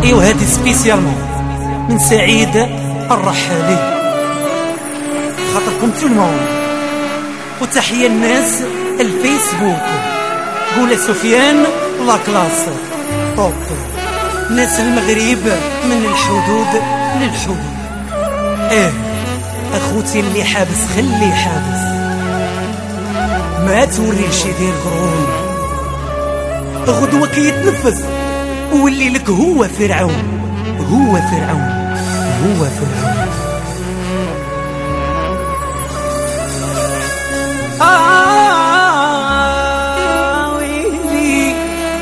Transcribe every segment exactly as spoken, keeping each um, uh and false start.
وهذه سبيسيالمون من سعيد الرحالي خاطركم تو الموند. وتحية الناس الفيسبوك، قول سفيان لا كلاس توب. ناس المغرب من الحدود للحدود. ايه اخوتي اللي حابس خلي حابس، ما توريش يدير قرون. غدوة كيتنفس واللي لك هو فرعون، هو فرعون، هو فرعون. آه ويلي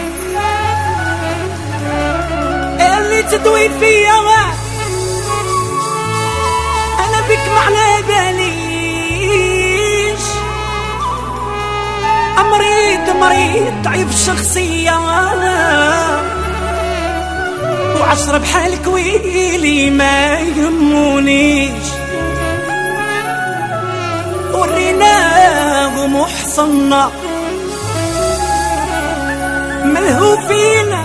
اللي تدوي فيا أنا بك معنا باليش. مريض مريض ضعيف الشخصية وعشرة بحالك ويلي ما يهمونيش. وريناه محصنا ملهوفينا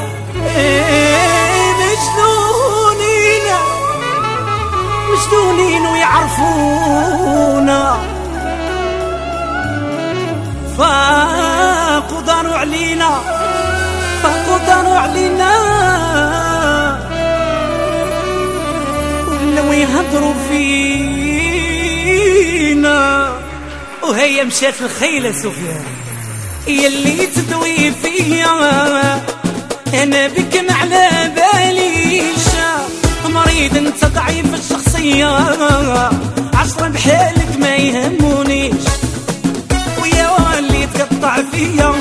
مجنونين مجنونين ويعرفونا، فقدروا علينا فقدروا علينا ولو يهضروا فينا. وهي مشات الخيلة سفيان يلي تدوي فيا انا بك على باليش. مريض انت ضعيف الشخصية عشرة بحالك ما يهمونيش. ويا اللي تقطع فيا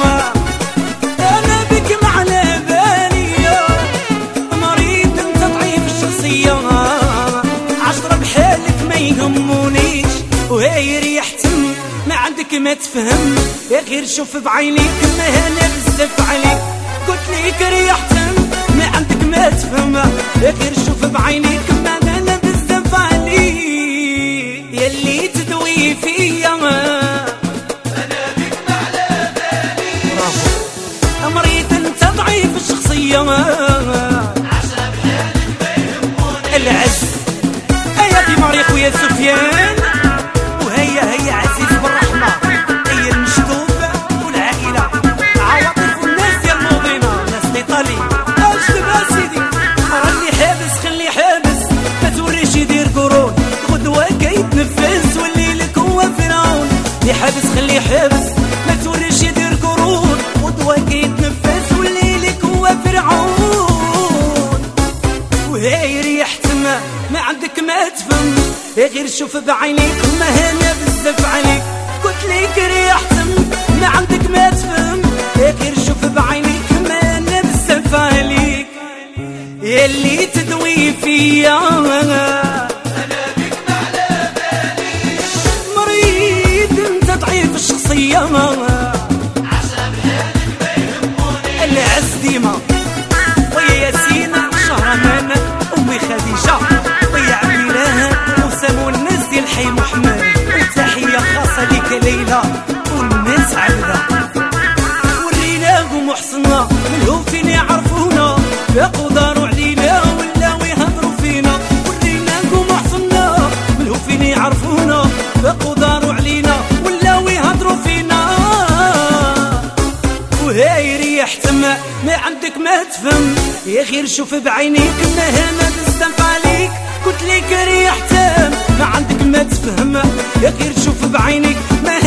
انا بك على بالي. مريض انت ضعيف الشخصية عشرة بحالك ما يهمونيش. وهي ريحتم ما عندك ما تفهم يا غير شوف بعينيك ما هنا بزاف عليك. قلت ليك ريحتم ما عندك ما تفهم يا غير شوف بعينيك ما هنا بزاف عليك. يلي تدوي فيا انا بك على بالي. مريض انت ضعيف الشخصية عشرة بحالك ما يهموني العز. ايا دي ماريا خويا سفيان وهيا هيا عزيز بالرحمة هي المشطوب والعائلة عواطف والناس ديال الموضينة ناس الايطالي. اش دابا سيدي راني حابس خلي حابس ما توريش يدير قرون. غدوة كيتنفس واللي لك هو فرعون. اللي حابس خلي حابس ما توريش يدير قرون. غدوة كيتنفس واللي لك هو فرعون. وهي ريحت ما ما عندك ما تفهم يا غير شوف بعينيك ما هنا بزاف عليك. قلت ليك ريحت ما عندك ما تفهم يا غير شوف بعينيك ما هنا بزاف عليك. يلي تدوي فيا انا بك على بالي. مريض انت ضعيف الشخصية عشرة بحالك ما يهموني العز ديما. ويا ياسين شهرمان امي خديجة ويا عبيلاه وسامو الناس ديال حي محمد. وتحية خاصة ليك ليلى والناس عبدة. وريناه محصنا ملهوفين يعرفونا يقدروا علينا ولاو يهضروا فينا. وريناه محصنا ملهوفين يعرفونا يقدروا علينا ولاو يهضروا فينا. وهاي ريحت ما ما عندك ما تفهم يا غير شوف بعينيك ما هنا بزاف عليك. قلت ليك ريحت ما عندك ما تفهم يا غير شوف بعينيك ما